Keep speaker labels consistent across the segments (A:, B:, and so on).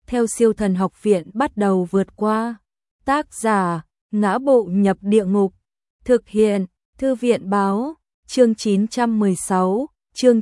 A: theo Siêu Thần Học Viện bắt đầu vượt qua. Tác giả: Ngã Bộ Nhập Địa Ngục. Thực hiện: Thư viện Báo. Chương 916, chương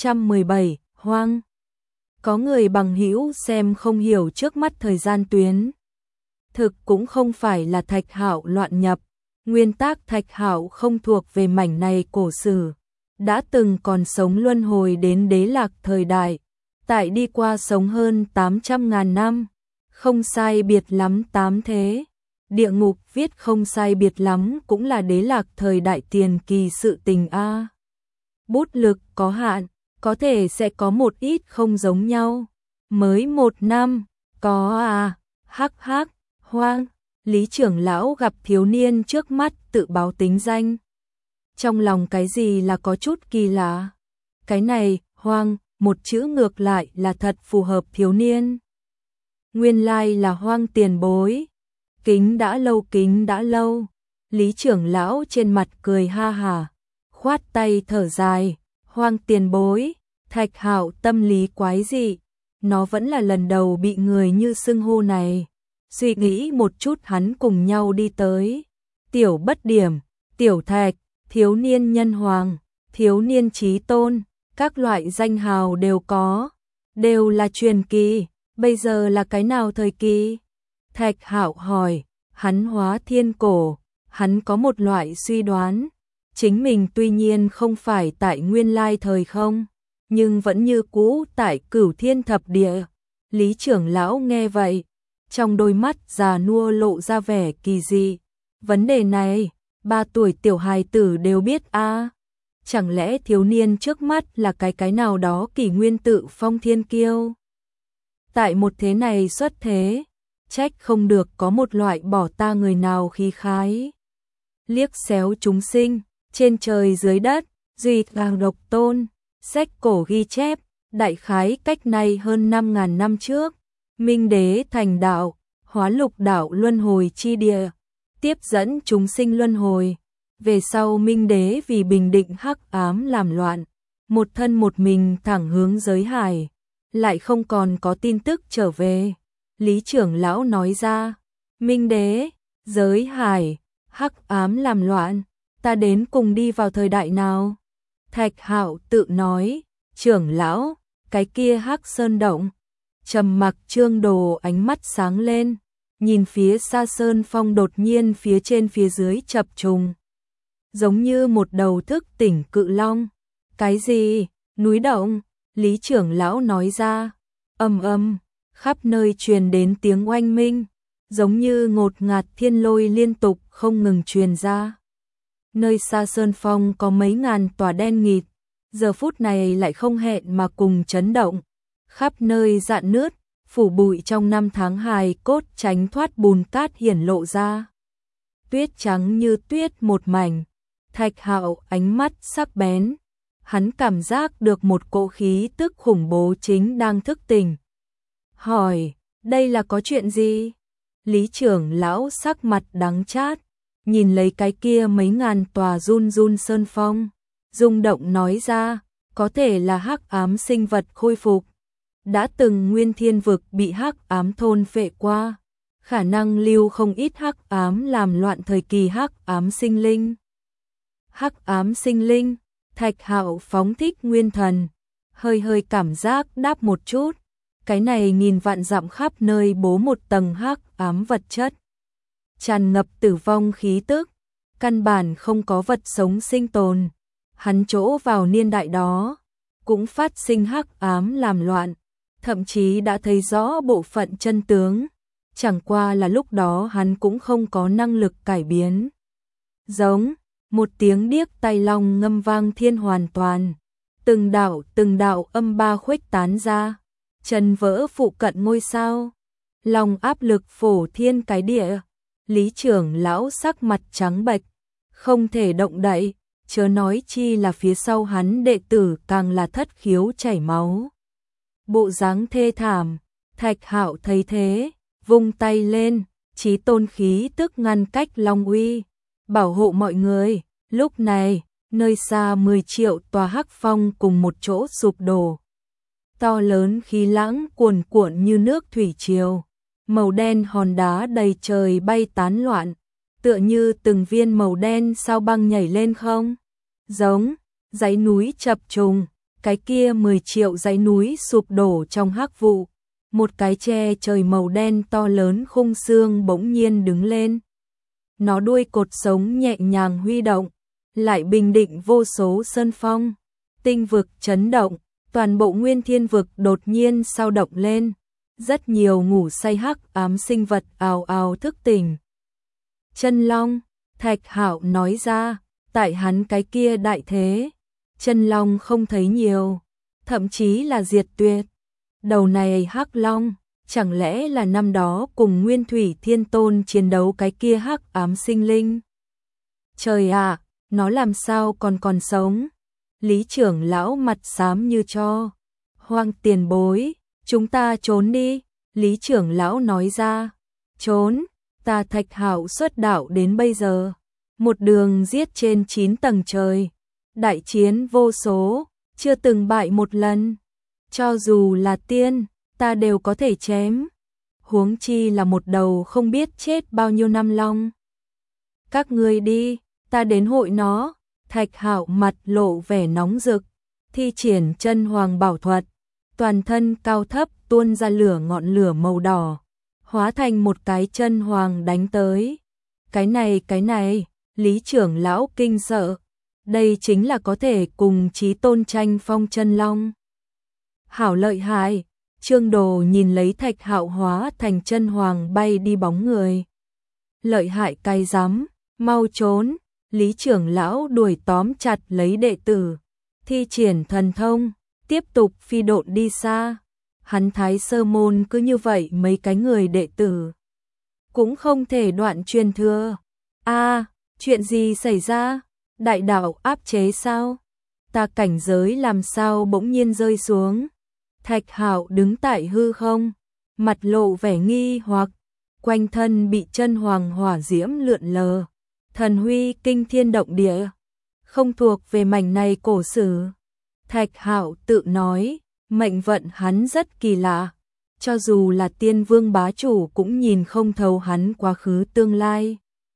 A: 917, Hoang. Có người bằng hữu xem không hiểu trước mắt thời gian tuyến. Thực cũng không phải là Thạch Hạo loạn nhập, nguyên tác Thạch Hạo không thuộc về mảnh này cổ sử, đã từng còn sống luân hồi đến Đế Lạc thời đại, tại đi qua sống hơn 800.000 năm, không sai biệt lắm 8 thế. Địa ngục viết không sai biệt lắm cũng là Đế Lạc thời đại tiền kỳ sự tình a. Bút lực có hạn, có thể sẽ có một ít không giống nhau. Mới 1 năm, có à, hắc hắc, Hoang. Lý trưởng lão gặp thiếu niên trước mắt tự báo tính danh. Trong lòng cái gì là có chút kỳ lạ. Cái này, Hoang, một chữ ngược lại là thật phù hợp thiếu niên. Nguyên lai là Hoang tiền bối. Kính đã lâu. Lý trưởng lão trên mặt cười ha hả, khoát tay thở dài. Hoang tiền bối, Thạch Hạo tâm lý quái dị, nó vẫn là lần đầu bị người như xưng hô này. Suy nghĩ một chút hắn cùng nhau đi tới. Tiểu Bất Điểm, Tiểu Thạch, thiếu niên Nhân Hoàng, thiếu niên Chí Tôn, các loại danh hào đều có, đều là truyền kỳ. Bây giờ là cái nào thời kỳ? Thạch Hạo hỏi. Hắn hóa thiên cổ, hắn có một loại suy đoán, chính mình tuy nhiên không phải tại nguyên lai thời không, nhưng vẫn như cũ tại Cửu Thiên Thập Địa. Lý trưởng lão nghe vậy, trong đôi mắt già nua lộ ra vẻ kỳ dị. Vấn đề này, 3 tuổi tiểu hài tử đều biết a. Chẳng lẽ thiếu niên trước mắt là cái nào đó kỷ nguyên tự phong thiên kiêu? Tại một thế này xuất thế, trách không được có một loại bỏ ta người nào khí khái. Liếc xéo chúng sinh, trên trời dưới đất, duy càng độc tôn. Sách cổ ghi chép, đại khái cách nay hơn 5.000 năm trước, Minh Đế thành đạo, hóa lục đạo luân hồi chi địa, tiếp dẫn chúng sinh luân hồi. Về sau Minh Đế vì bình định hắc ám làm loạn, một thân một mình thẳng hướng giới hải, lại không còn có tin tức trở về. Lý trưởng lão nói ra, Minh Đế, giới hải, hắc ám làm loạn, ta đến cùng đi vào thời đại nào? Thạch Hạo tự nói, trưởng lão, cái kia Hắc Sơn Động. Trầm mặc Trương Đồ ánh mắt sáng lên, nhìn phía xa sơn phong đột nhiên phía trên phía dưới chập trùng, giống như một đầu thức tỉnh cự long. Cái gì? Núi động? Lý trưởng lão nói ra, ầm, khắp nơi truyền đến tiếng oanh minh, giống như ngột ngạt thiên lôi liên tục không ngừng truyền ra. Nơi xa sơn phong có mấy ngàn tòa đen nghịt, giờ phút này lại không hẹn mà cùng chấn động, khắp nơi rạn nứt, phủ bụi trong năm tháng hài cốt tránh thoát bùn cát hiển lộ ra. Tuyết trắng như tuyết một mảnh. Thạch Hạo ánh mắt sắc bén, hắn cảm giác được một cỗ khí tức khủng bố chính đang thức tỉnh. Hỏi, đây là có chuyện gì? Lý trưởng lão sắc mặt đắng chát, nhìn lấy cái kia mấy ngàn tòa run run sơn phong, rung động nói ra, có thể là hắc ám sinh vật khôi phục. Đã từng nguyên thiên vực bị hắc ám thôn phệ qua, khả năng lưu không ít hắc ám làm loạn thời kỳ hắc ám sinh linh. Hắc ám sinh linh, Thạch Hạo phóng thích nguyên thần, hơi cảm giác đáp một chút. Cái này nghìn vạn dặm khắp nơi bố một tầng hắc ám vật chất, tràn ngập tử vong khí tức, căn bản không có vật sống sinh tồn. Hắn chỗ vào niên đại đó, cũng phát sinh hắc ám làm loạn, thậm chí đã thấy rõ bộ phận chân tướng, chẳng qua là lúc đó hắn cũng không có năng lực cải biến. Giống, một tiếng điếc tai long ngâm vang thiên hoàn toàn, từng đạo âm ba khuếch tán ra, trần vỡ phụ cận ngôi sao, lòng áp lực phổ thiên cái địa. Lý trưởng lão sắc mặt trắng bệch, không thể động đậy, chớ nói chi là phía sau hắn đệ tử càng là thất khiếu chảy máu. Bộ dáng thê thảm. Thạch Hạo thấy thế, vung tay lên, chí tôn khí tức ngăn cách long uy, bảo hộ mọi người. Lúc này, nơi xa 10 triệu tòa hắc phong cùng một chỗ sụp đổ. to lớn khí lãng cuồn cuộn như nước thủy triều, màu đen hòn đá đầy trời bay tán loạn, tựa như từng viên màu đen sao băng nhảy lên không. Giống, dãy núi chập trùng, cái kia 10 triệu dãy núi sụp đổ trong hắc vụ. Một cái che trời màu đen to lớn khung xương bỗng nhiên đứng lên. Nó đuôi cột sống nhẹ nhàng huy động, lại bình định vô số sơn phong. Tinh vực chấn động, toàn bộ nguyên thiên vực đột nhiên sao động lên. Rất nhiều ngủ say hắc ám sinh vật ào ào thức tỉnh. Chân long, Thạch Hạo nói ra, tại hắn cái kia đại thế, chân long không thấy nhiều, thậm chí là diệt tuyệt. Đầu này hắc long, chẳng lẽ là năm đó cùng Nguyên Thủy Thiên Tôn chiến đấu cái kia hắc ám sinh linh? Trời ạ, nó làm sao còn sống? Lý trưởng lão mặt xám như tro. Hoang tiền bối, chúng ta trốn đi, Lý trưởng lão nói ra. Trốn, ta Thạch Hạo xuất đạo đến bây giờ, một đường giết trên 9 tầng trời, đại chiến vô số, chưa từng bại một lần. Cho dù là tiên, ta đều có thể chém. Huống chi là một đầu không biết chết bao nhiêu năm long. Các ngươi đi, ta đến hội nó. Thạch Hạo mặt lộ vẻ nóng rực, thi triển chân hoàng bảo thuật, toàn thân cao thấp tuôn ra ngọn lửa màu đỏ, hóa thành một cái chân hoàng đánh tới. Cái này, Lý trưởng lão kinh sợ, đây chính là có thể cùng chí tôn tranh phong chân long. Hảo lợi hại, Trương Đồ nhìn lấy Thạch Hạo hóa thành chân hoàng bay đi bóng người. Lợi hại cay rắm, mau trốn. Lý trưởng lão đuổi tóm chặt lấy đệ tử, thi triển thần thông, tiếp tục phi độn đi xa. Hắn Thái Sơ môn cứ như vậy mấy cái người đệ tử, cũng không thể đoạn truyền thừa. Chuyện gì xảy ra? Đại đạo áp chế sao? Ta cảnh giới làm sao bỗng nhiên rơi xuống? Thạch Hạo đứng tại hư không, mặt lộ vẻ nghi hoặc, quanh thân bị chân hoàng hỏa diễm lượn lờ. Thần huy kinh thiên động địa, không thuộc về mảnh này cổ sử. Thạch Hạo tự nói, mệnh vận hắn rất kỳ lạ, cho dù là tiên vương bá chủ cũng nhìn không thấu hắn quá khứ tương lai.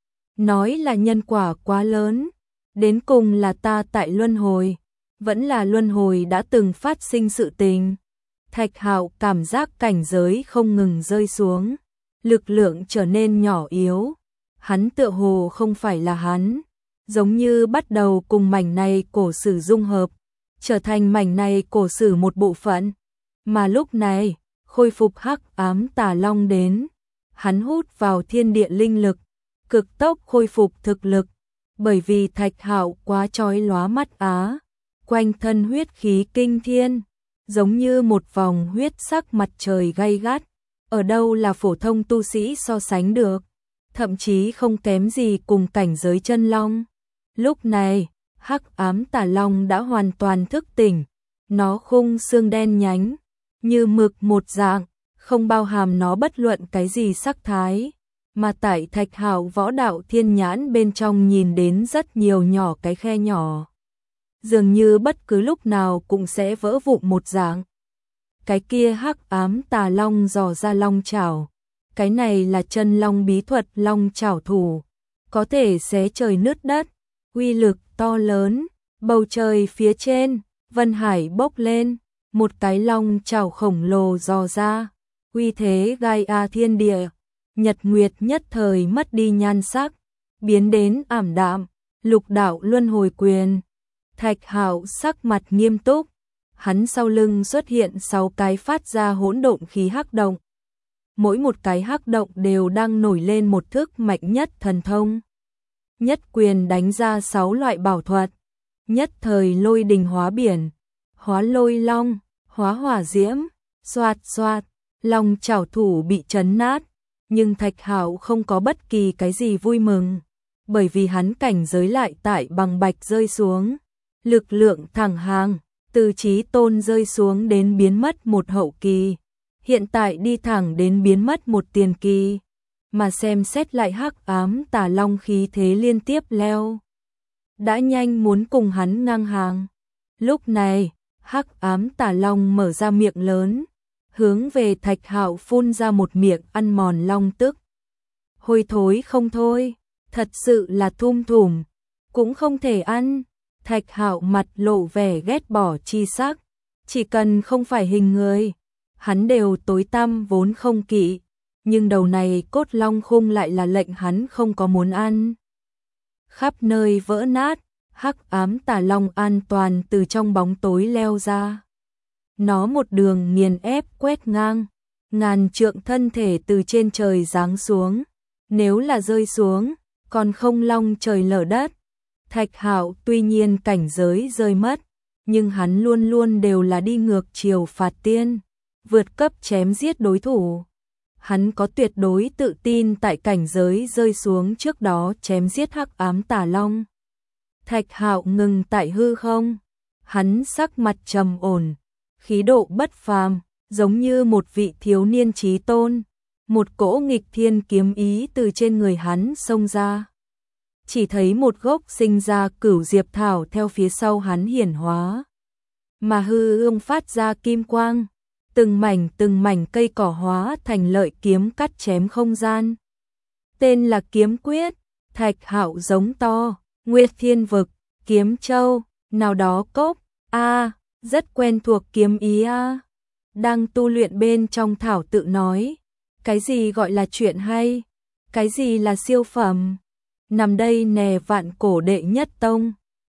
A: Nói là nhân quả quá lớn, đến cùng là ta tại luân hồi, vẫn là luân hồi đã từng phát sinh sự tình. Thạch Hạo cảm giác cảnh giới không ngừng rơi xuống, lực lượng trở nên nhỏ yếu. Hắn tựa hồ không phải là hắn, giống như bắt đầu cùng mảnh này cổ sử dung hợp, trở thành mảnh này cổ sử một bộ phận. Mà lúc này, khôi phục hắc ám tà long đến, hắn hút vào thiên địa linh lực, cực tốc khôi phục thực lực, bởi vì Thạch Hạo quá chói lóa mắt á, quanh thân huyết khí kinh thiên, giống như một vòng huyết sắc mặt trời gay gắt, ở đâu là phổ thông tu sĩ so sánh được. Thậm chí không kém gì cùng cảnh giới chân long. Lúc này, hắc ám tà long đã hoàn toàn thức tỉnh, nó khung xương đen nhánh, như mực một dạng, không bao hàm nó bất luận cái gì sắc thái, mà tại Thạch Hạo võ đạo thiên nhãn bên trong nhìn đến rất nhiều nhỏ cái khe nhỏ, dường như bất cứ lúc nào cũng sẽ vỡ vụn một dạng. Cái kia hắc ám tà long dò ra long chảo. Cái này là chân long bí thuật long chảo thủ, có thể xé trời nứt đất, uy lực to lớn. Bầu trời phía trên, vân hải bốc lên, một cái long chảo khổng lồ dò ra, uy thế gai thiên địa, nhật nguyệt nhất thời mất đi nhan sắc, biến đến ảm đạm. Lục đạo luân hồi quyền. Thạch Hạo sắc mặt nghiêm túc, hắn sau lưng xuất hiện 6 cái phát ra hỗn độn khí hắc động. Mỗi một cái hắc động đều đang nổi lên một thức mạnh nhất thần thông. Nhất quyền đánh ra 6 loại bảo thuật, nhất thời lôi đình hóa biển, hóa lôi long, hóa hỏa diễm, xoạt xoạt, long chảo thủ bị chấn nát, nhưng Thạch Hạo không có bất kỳ cái gì vui mừng, bởi vì hắn cảnh giới lại tại bằng bạch rơi xuống, lực lượng thẳng hàng, từ chí tôn rơi xuống đến biến mất một hậu kỳ. Hiện tại đi thẳng đến biến mất một tiền kỳ, mà xem xét lại hắc ám tà long khí thế liên tiếp leo. Đã nhanh muốn cùng hắn ngang hàng. Lúc này, Hắc ám tà long mở ra miệng lớn, hướng về Thạch Hạo phun ra một miệng ăn mòn long tức. Hôi thối không thôi, thật sự là thum thủm, cũng không thể ăn. Thạch Hạo mặt lộ vẻ ghét bỏ chi sắc, chỉ cần không phải hình người, hắn đều tối tăm vốn không kỵ, nhưng đầu này cốt long khung lại là lệnh hắn không có muốn ăn. Khắp nơi vỡ nát, hắc ám tà long an toàn từ trong bóng tối leo ra. Nó một đường nghiền ép quét ngang, ngàn trượng thân thể từ trên trời giáng xuống, nếu là rơi xuống, còn không long trời lở đất. Thạch Hạo tuy nhiên cảnh giới rơi mất, nhưng hắn luôn luôn đều là đi ngược chiều phạt tiên, vượt cấp chém giết đối thủ. Hắn có tuyệt đối tự tin tại cảnh giới rơi xuống trước đó chém giết hắc ám tà long. Thạch Hạo ngừng tại hư không, hắn sắc mặt trầm ổn, khí độ bất phàm, giống như một vị thiếu niên chí tôn. Một cỗ nghịch thiên kiếm ý từ trên người hắn xông ra. Chỉ thấy một gốc sinh ra cửu diệp thảo theo phía sau hắn hiển hóa, mà hư ương phát ra kim quang, từng mảnh cây cỏ hóa thành lợi kiếm cắt chém không gian. Tên là Kiếm Quyết. Thạch Hạo giống to, Nguyệt Thiên Vực, Kiếm Châu, nào đó cốc, rất quen thuộc kiếm ý a. Đang tu luyện bên trong thảo tự nói, cái gì gọi là chuyện hay, cái gì là siêu phẩm. Nằm đây nè vạn cổ đệ nhất tông,